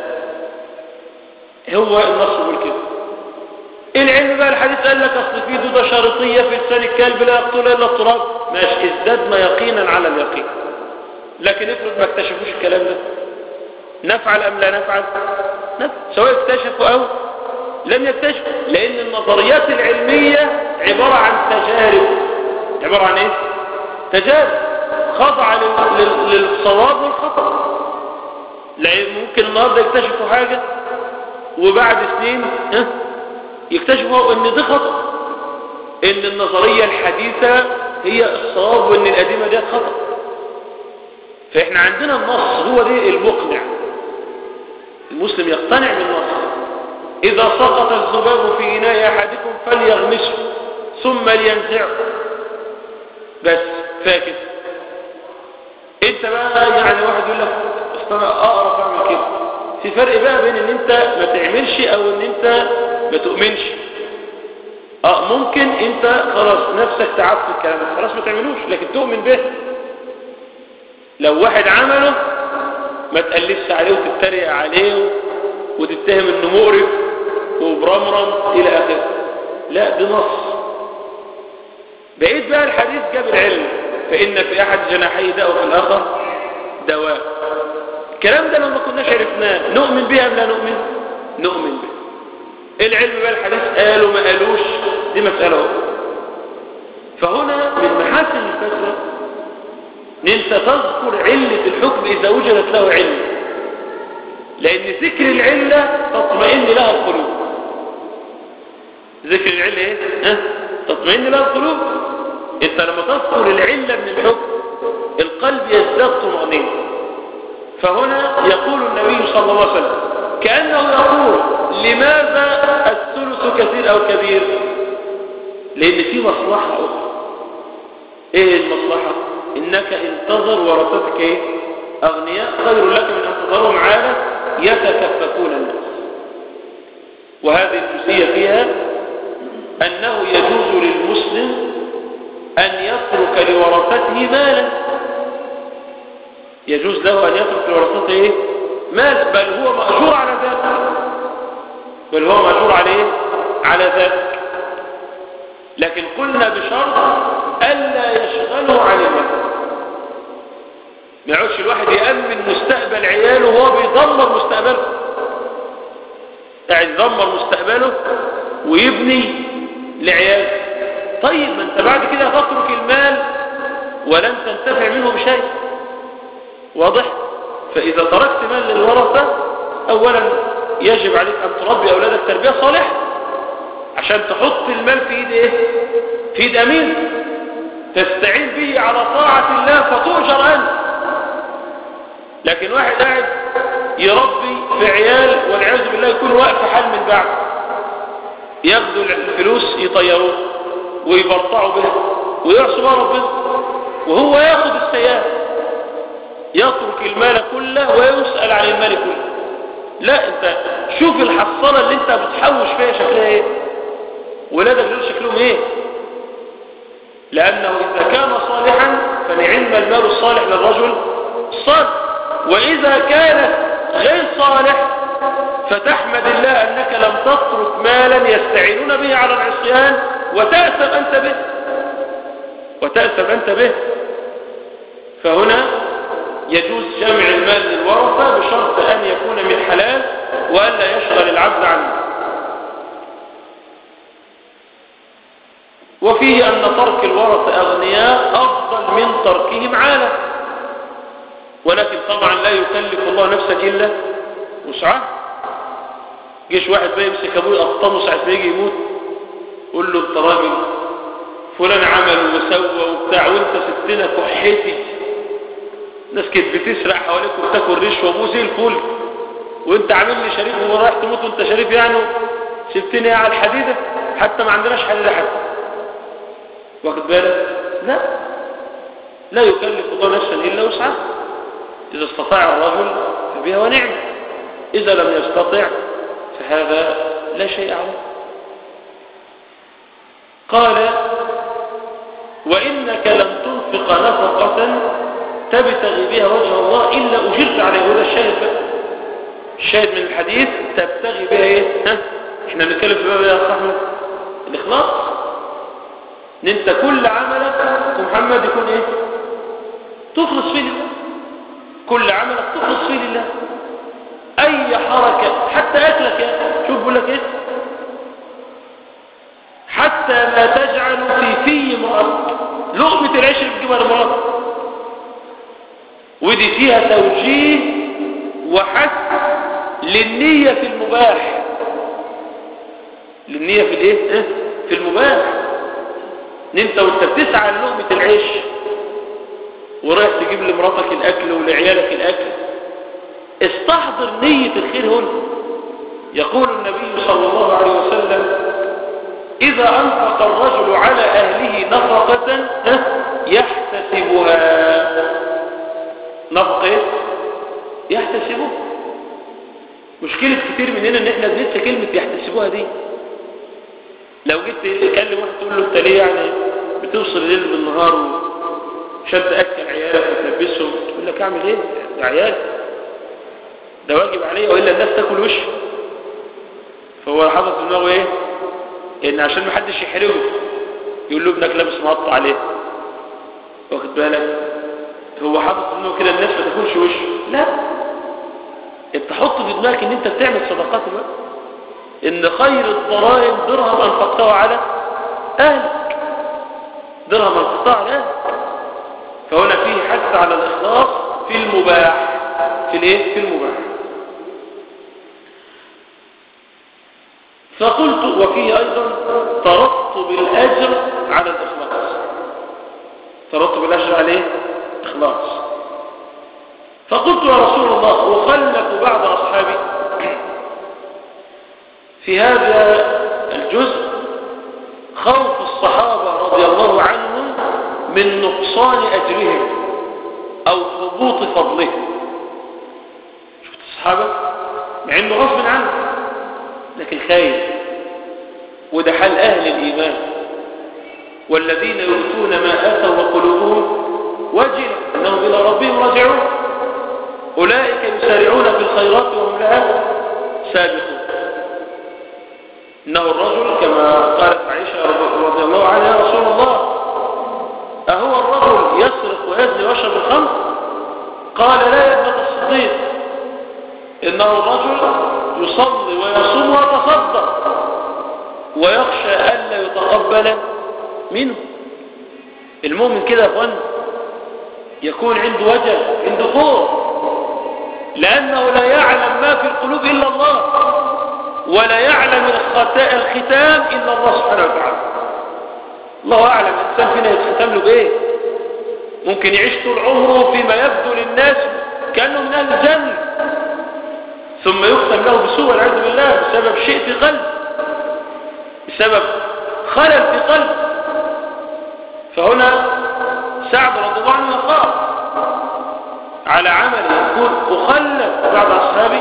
هو النص يقول كده. العلم بقى الحديث قال لك اصل في دودة شرطية في لسان الكلب لا يقتل الا التراب، ماشي، ازددنا يقينا على اليقين. لكن افرض ما اكتشفوش الكلام ده، نفعل ام لا نفعل؟ نفعل، سواء اكتشفوا او لم يكتشفوا، لان النظريات العلمية عبارة عن تجارب. عبارة عن ايه؟ تجارب خاضعة للصواب والخطأ. لان ممكن النهارده يكتشفوا حاجة وبعد سنين ها يكتشفوا ان ده خطأ، ان النظرية الحديثة هي الصواب وان القديمة دي خطأ. فاحنا عندنا النص هو ده المقنع، المسلم يقتنع بالنص. إذا سقط الذباب في إناء أحدكم فليغمسه ثم لينزعه، بس فاكر. انت بقى يعني واحد يقول لك انا اقرف اعمل كده. في فرق بقى بين ان انت ما تعملش او ان انت ما تؤمنش. اه ممكن انت خلاص نفسك تعبت الكلام ده خلاص ما تعملوش، لكن تؤمن به. لو واحد عمله ما تقلبش عليه وتتريق عليه وتتهم انه مقرف وبرمرم الى اخره، لا ده نص. بعيد بقى الحديث جاب العلم، فإن في أحد جناحي داء وفي الآخر دواء. الكلام ده لو ما كناش عرفناه نؤمن به أم لا نؤمن؟ نؤمن به. العلم بقى الحديث قالوا ما قالوش دي مسألة هو. فهنا من محاسن الفتوى ان انت تذكر علة الحكم إذا وجدت له علم، لأن ذكر العلة تطمئن لها القلوب. ذكر العلة ايه؟ ها؟ تطمئن لها القلوب. انت لما تذكر العلة من الحكم القلب يزداد طمأنينة. فهنا يقول النبي صلى الله عليه وسلم كأنه يقول لماذا الثلث كثير أو كبير؟ لأن في مصلحة أخرى. ايه المصلحة؟ إنك انتظر ورثتك ايه؟ أغنياء خير لك من أن تظهرهم عالة يتكففون الناس. وهذه الجزئية فيها أنه يجوز للمسلم أن يترك لورثته مالا. يجوز له أن يترك لورثته إيه؟ مال، بل هو مأجور على ذلك، بل هو مأجور عليه على ذلك. لكن قلنا بشرط ألا يشغله عن المال. ما يعودش الواحد يأمن مستقبل عياله وهو بيدمر مستقبله، قاعد يدمر مستقبله ويبني لعياله. طيب ما انت بعد كده تترك المال ولن تنتفع منه بشيء، واضح؟ فإذا تركت مال للورثة أولا يجب عليك أن تربي أولادك تربية صالحة عشان تحط المال في إيد إيه؟ في إيد أمين تستعين به على طاعة الله فتؤجر أنت. لكن واحد قاعد يربي في عيال والعياذ بالله يكون واقف حال من بعد، ياخدوا الفلوس يطيروه ويبرطعوا به ويعصي بها ربنا، وهو ياخد السيئات، يترك المال كله ويسأل عن المال كله. لا، انت شوف الحصالة اللي انت بتحوش فيها شكلها ايه، ولادك دول شكلهم ايه. لأنه إذا كان صالحا فنعم المال الصالح للرجل الصالح، وإذا كان غير صالح فتحمد الله أنك لم تترك مالا يستعينون به على العصيان وتأثم أنت به وتأثم أنت به. فهنا يجوز جمع المال للورثة بشرط أن يكون من حلال وألا يشغل العبد عنه. وفيه أن ترك الورثة أغنياء أفضل من تركهم عالة، ولكن طبعا لا يكلف الله نفسا إلا وسعها. جيش واحد بقى يمسك أبوه يقطمه ساعة ما يجي يموت، قول له أنت راجل فلان عمل وسوى وبتاع وانت ستنا كحيتي، ناس كانت بتسرق حواليك وبتاكل رشوه وابوه زي الفل، وانت عامل لي شريف ورايح تموت وانت شريف يعني، سبتني على الحديده، حتى ما عندناش حديده حتى. واخد بالك؟ لا، لا يكلف الله نفسا الا وسعها. اذا استطاع الرجل فبها ونعم، اذا لم يستطع فهذا لا شيء عليه. قال وإنك لم تنفق نفقة تبتغي بها وجه الله إلا أجرت عليه. وده الشاهد بقى، الشاهد من الحديث تبتغي بها ايه؟ ها؟ احنا بنتكلم في باب يا أخ أحمد الإخلاص، ان انت كل عملك محمد يكون ايه؟ تخلص فيه لله. كل عملك تخلص فيه لله. اي حركة حتى اكلك يا شوف بقول لك ايه، حتى ما تجعل في في امرأتك، لقمة العيش اللي بتجيبها لمرأتك، ودي فيها توجيه وحث للنية في المباح. للنية في الايه؟ اه؟ في المباح. ان انت وانت بتسعى للقمة العيش ورايح تجيب لمرأتك الاكل ولعيالك الاكل، استحضر نية الخير هنا. يقول النبي صلى الله عليه وسلم إذا أنفق الرجل على أهله نفقة يحتسبها، نفقة يحتسبها. مشكلة كتير مننا ان احنا بننسى كلمة يحتسبوها دي. لو جيت تكلم واحد تقول له انت ليه يعني بتوصل الليل بالنهار وشد تأكل عيالك وتلبسهم، تقول لك اعمل ايه؟ ده عيال، ده واجب عليه وإلا الناس تاكل وش. فهو حاطط في دماغه ايه؟ ان عشان ما حدش يحرجه يقول له ابنك لابس مقطع عليه. واخد بالك؟ هو حاطط في دماغه كده الناس ما تاكلش وش. لا، انت حط في دماغك ان انت بتعمل صدقات الوقت، ان خير الضرائب درهم انفقته على اهلك، درهم انفقته على اهلك. فهنا فيه حث على الاخلاص في المباح، في الايه؟ في المباح. فقلت وفيه ايضا ترتب الاجر على الاخلاص، ترتب الاجر عليه اخلاص. فقلت يا رسول الله اخلف بعض اصحابي في هذا الجزء خوف الصحابة رضي الله عنهم من نقصان اجرهم او هبوط فضلهم. شفت الصحابة مع انه غصب عنه لكن خايف، وده حال اهل الايمان. والذين يؤتون ما اتوا وقلوبهم وجلة انهم الى ربهم راجعون اولئك يسارعون في الخيرات وهم لها سابقون. انه الرجل كما قالت عائشة رضي الله عنها يا رسول الله اهو الرجل يسرق ويزني ويشرب الخمر؟ قال لا يا ابنة الصديق، انه الرجل يصلي ويصوم ويتصدق ويخشى ألا يتقبل منه. المؤمن كده يا اخوان يكون عنده وجل، عنده خوف، لأنه لا يعلم ما في القلوب إلا الله، ولا يعلم الختام إلا الله سبحانه وتعالى. الله أعلم الإنسان فينا يتختم له بإيه. ممكن يعيش طول عمره فيما يبدو للناس كأنه من أهل الجنة، ثم يختم له بسوء والعياذ بالله بسبب شيء في قلب، بسبب خلل في قلب. فهنا سعد رضي الله عنه يخاف على عمله، يقول أخلف بعض أصحابي،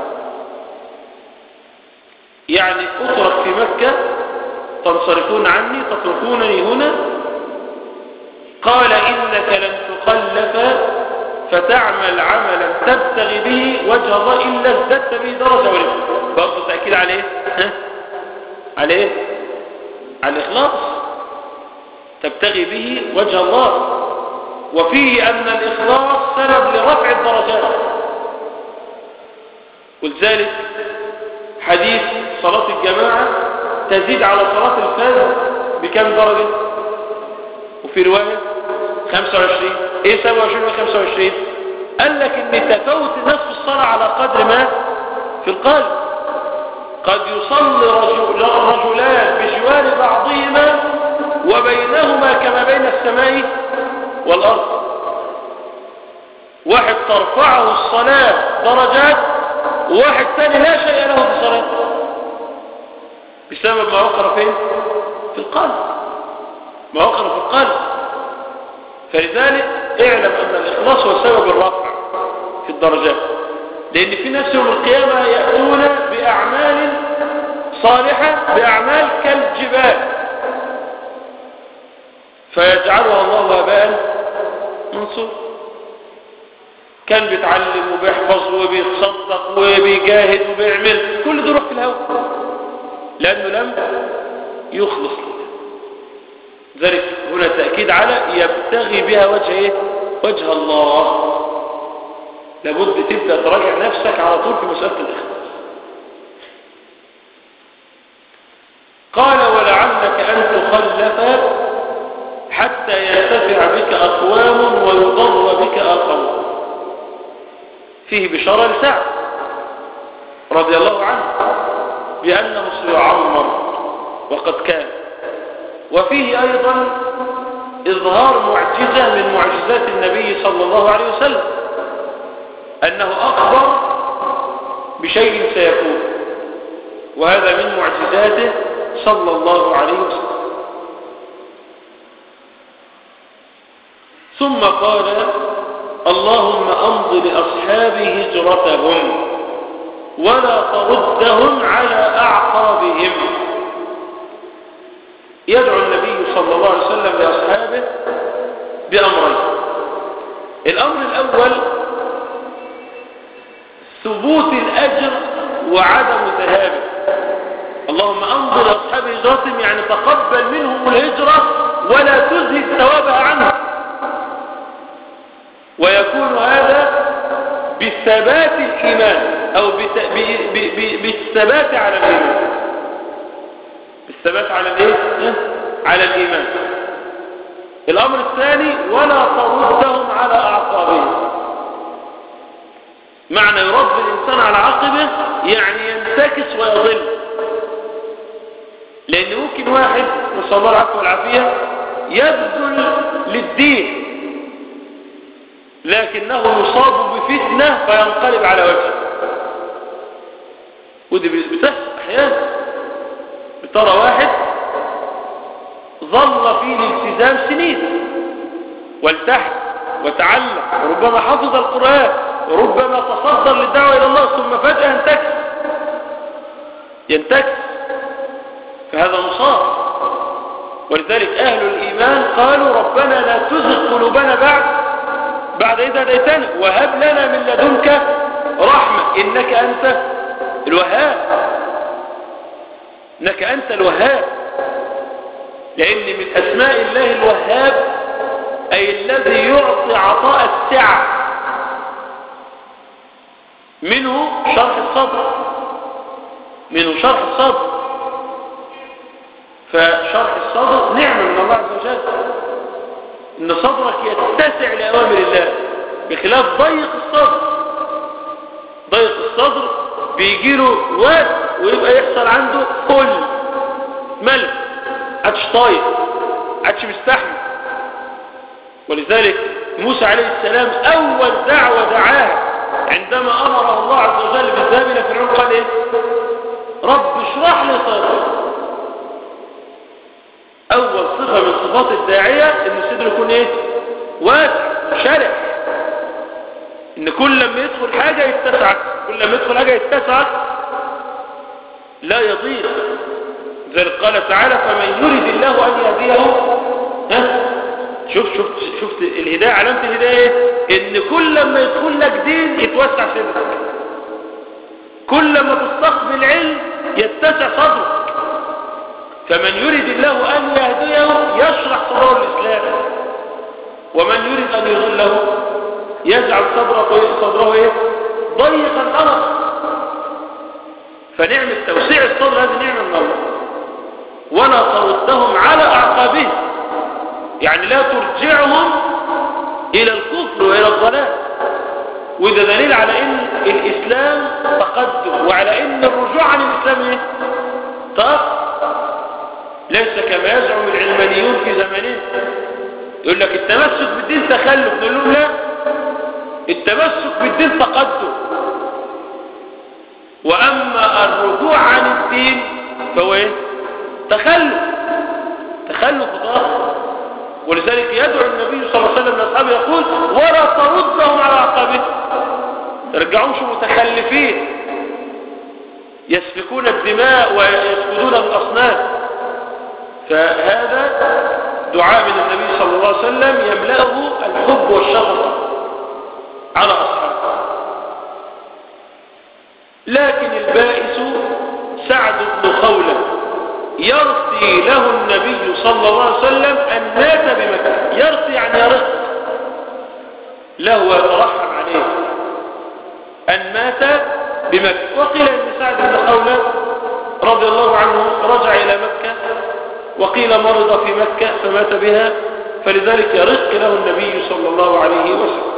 يعني أترك في مكة تنصرفون عني تتركونني هنا. قال إنك لن تخلف فتعمل عملا تبتغي به وجه الله إلا ازددت به درجة ورفعة. برضه تأكيد عليه ها؟ عليه على الإخلاص، تبتغي به وجه الله، وفيه أن الإخلاص سبب لرفع الدرجات. ولذلك حديث صلاة الجماعة تزيد على صلاة الفجر بكم درجة؟ وفي رواية خمسة وعشرين. ايه سبعة وعشرين وخمسة وعشرين؟ قال لك ان تفوت الناس في الصلاة على قدر ما في القلب. قد يصلي رجل رجلان بجوار بعضهما وبينهما كما بين السماء والأرض. واحد ترفعه الصلاة درجات، وواحد ثاني لا شيء له في الصلاة بسبب ما وقر فين؟ في القلب، ما وقر في القلب. فلذلك اعلم أن الإخلاص هو سبب الرفع في الدرجات، لأن في ناس يوم القيامة يأتون بأعمال صالحة بأعمال كالجبال فيجعلها الله هباء منصور. كان بيتعلم وبيحفظ وبيتصدق وبيجاهد وبيعمل، كل ده يروح في الهواء لأنه لم يخلص. ذلك هنا تأكيد على يبتغي بها وجه ايه؟ وجه الله. لابد تبدأ تراجع نفسك على طول في مسألة الإخلاص. قال ولعلك أن تخلف حتى يرتفع بك أقوام ويضر بك آخرون. فيه بشارة لسعد رضي الله عنه بأنه سيعمر وقد كان. وفيه أيضا إظهار معجزة من معجزات النبي صلى الله عليه وسلم، أنه أخبر بشيء سيكون، وهذا من معجزاته صلى الله عليه وسلم. ثم قال اللهم أمض لأصحابي هجرتهم ولا تردهم على أعقابهم. يدعو النبي صلى الله عليه وسلم لأصحابه بأمرين. الأمر الأول ثبوت الأجر وعدم ذهابه. اللهم أمض لأصحاب هجرتهم يعني تقبل منهم الهجرة ولا تزهد ثوابها عنهم. ويكون هذا بثبات الإيمان أو بالثبات على الإيمان. بالثبات على الإيه؟ على الإيمان. الأمر الثاني ولا تردهم على أعقابهم. معنى يرد الإنسان على عقبه يعني ينتكس ويضل. لأن ممكن واحد نسأل الله العفو والعافية يبذل للدين لكنه يصاب بفتنة فينقلب على وجهه. ودي بتحصل أحيانا. بترى واحد ظل في الالتزام سنين والتحت وتعلم وربما حفظ القرآن وربما تصدر للدعوة إلى الله ثم فجأة ينتكس ينتكس فهذا مصاب. ولذلك أهل الإيمان قالوا ربنا لا تزغ قلوبنا بعد بعد إذا هديتنا وهب لنا من لدنك رحمة إنك أنت الوهاب. إنك أنت الوهاب. لأن من أسماء الله الوهاب أي الذي يعطي عطاء السعة. منه شرح الصدر منه شرح الصدر فشرح الصدر نعمة من الله عز وجل، إن صدرك يتسع لأوامر الله بخلاف ضيق الصدر. ضيق الصدر بيجيله واد ويبقى يحصل عنده كل ملك عدش طايق عدش مستحمل. ولذلك موسى عليه السلام أول دعوة دعاها عندما أمره الله عز وجل بالذهاب إلى فرعون قال إيه؟ رب اشرح لي صدري. أول صفة من صفات الداعية ان الصدر يكون ايه واسع شرح، ان كل لما يدخل حاجة يتسع، كل لما يدخل حاجة يتسع لا يضيق. ذلك قال تعالى فمن يريد الله ان يهديه ها شوف شوف شفت الهداية، علامة الهداية ان كل لما يدخل لك دين يتوسع صدرك، كل لما تستقبل علم يتسع صدرك. فمن يريد الله ان يهديه يشرح صدره الاسلام، ومن يريد ان يضله يجعل صدره صدره ايه ضيقا حرجا. فنعمة توسيع الصدر هذه نعمة من الله، ولا تردهم على اعقابهم، يعني لا ترجعهم الى الكفر والى الضلال. وده دليل على ان الاسلام تقدم، وعلى ان الرجوع عن الاسلام ايه تأخر. ليس كما يزعم العلمانيون في زماننا، يقول لك التمسك بالدين تخلف، نقول لهم لا، التمسك بالدين تقدم، واما الرجوع عن الدين فهو ايه تخلف، تخلف وتأخر. ولذلك يدعو النبي صلى الله عليه وسلم لاصحابه يقول ولا تردهم على اعقابهم، ترجعوش متخلفين يسفكون الدماء ويسجدون الاصنام. فهذا دعاء من النبي صلى الله عليه وسلم يملأه الحب والشفقة على أصحابه. لكن البائس سعد بن خولة يرثي له النبي صلى الله عليه وسلم أن مات بمكة. يرثي يعني يرث له ويترحم عليه أن مات بمكة. وقيل أن سعد بن خولة رضي الله عنه رجع إلى مكة، وقيل مرض في مكة فمات بها، فلذلك يرق له النبي صلى الله عليه وسلم.